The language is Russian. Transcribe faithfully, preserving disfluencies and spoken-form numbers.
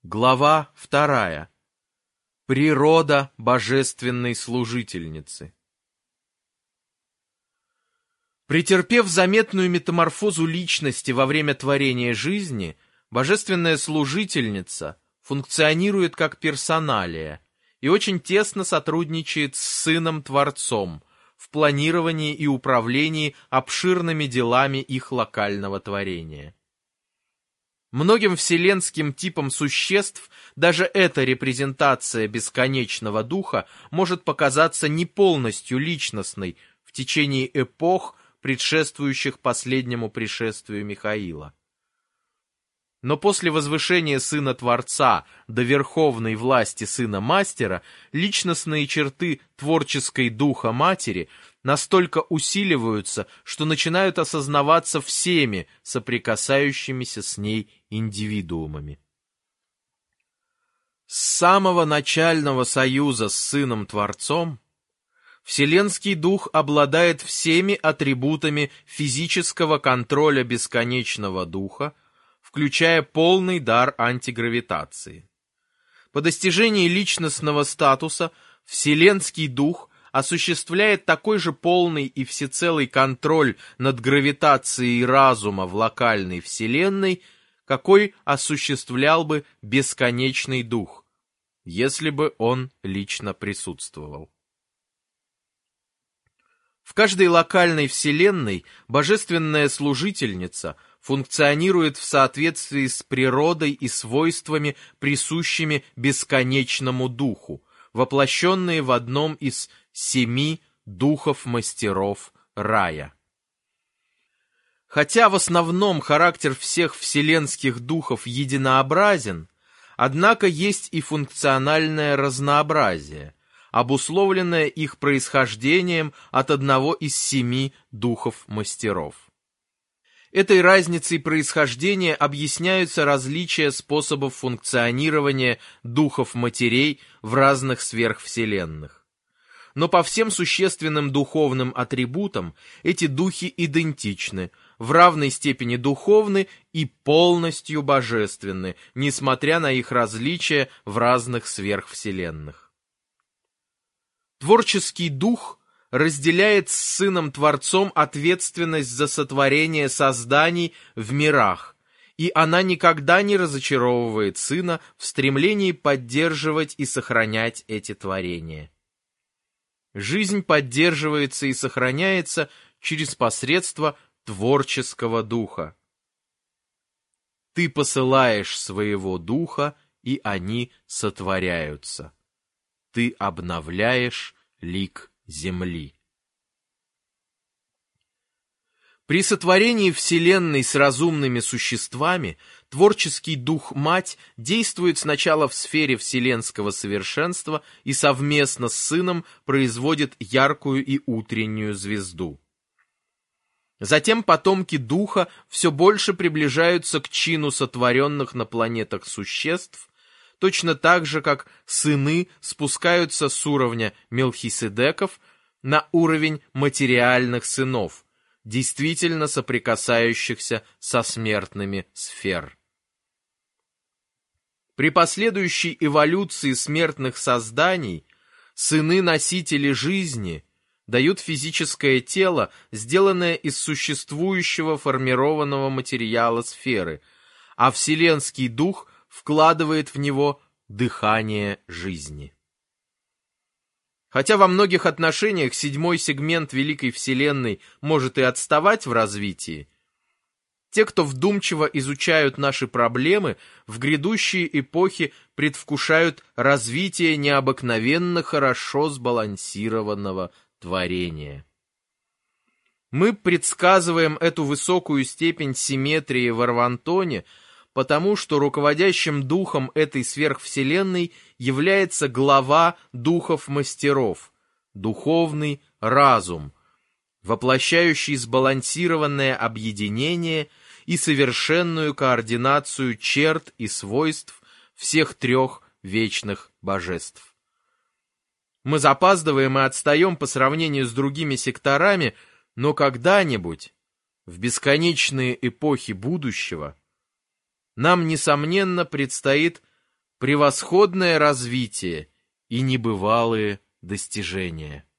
Глава вторая. Природа божественной служительницы. Претерпев заметную метаморфозу личности во время творения жизни, божественная служительница функционирует как персоналия и очень тесно сотрудничает с Сыном-Творцом в планировании и управлении обширными делами их локального творения. Многим вселенским типам существ даже эта репрезентация бесконечного духа может показаться не полностью личностной в течение эпох, предшествующих последнему пришествию Михаила. Но после возвышения Сына Творца до верховной власти Сына Мастера личностные черты творческой духа Матери настолько усиливаются, что начинают осознаваться всеми соприкасающимися с ней индивидуумами. С самого начального союза с Сыном Творцом Вселенский Дух обладает всеми атрибутами физического контроля бесконечного Духа, включая полный дар антигравитации. По достижении личностного статуса Вселенский Дух осуществляет такой же полный и всецелый контроль над гравитацией разума в локальной Вселенной, какой осуществлял бы бесконечный Дух, если бы он лично присутствовал. В каждой локальной Вселенной божественная служительница функционирует в соответствии с природой и свойствами, присущими бесконечному Духу, воплощенные в одном из семи духов-мастеров рая. Хотя в основном характер всех вселенских духов единообразен, однако есть и функциональное разнообразие, обусловленное их происхождением от одного из семи духов-мастеров. Этой разницей происхождения объясняются различия способов функционирования духов-матерей в разных сверхвселенных. Но по всем существенным духовным атрибутам эти духи идентичны, в равной степени духовны и полностью божественны, несмотря на их различия в разных сверхвселенных. Творческий дух разделяет с Сыном-Творцом ответственность за сотворение созданий в мирах, и она никогда не разочаровывает Сына в стремлении поддерживать и сохранять эти творения. Жизнь поддерживается и сохраняется через посредство творческого духа. Ты посылаешь своего духа, и они сотворяются. Ты обновляешь лик земли. При сотворении Вселенной с разумными существами творческий дух-мать действует сначала в сфере вселенского совершенства и совместно с Сыном производит яркую и утреннюю звезду. Затем потомки духа все больше приближаются к чину сотворенных на планетах существ, точно так же, как сыны спускаются с уровня Мелхиседеков на уровень материальных сынов, действительно соприкасающихся со смертными сфер. При последующей эволюции смертных созданий сыны-носители жизни дают физическое тело, сделанное из существующего формированного материала сферы, а Вселенский Дух вкладывает в него дыхание жизни. Хотя во многих отношениях седьмой сегмент Великой Вселенной может и отставать в развитии, те, кто вдумчиво изучают наши проблемы, в грядущие эпохи предвкушают развитие необыкновенно хорошо сбалансированного творения. Мы предсказываем эту высокую степень симметрии в Арвантоне, потому что руководящим духом этой сверхвселенной является глава духов-мастеров, духовный разум, воплощающий сбалансированное объединение и совершенную координацию черт и свойств всех трех вечных божеств. Мы запаздываем и отстаем по сравнению с другими секторами, но когда-нибудь, в бесконечные эпохи будущего, нам, несомненно, предстоит превосходное развитие и небывалые достижения.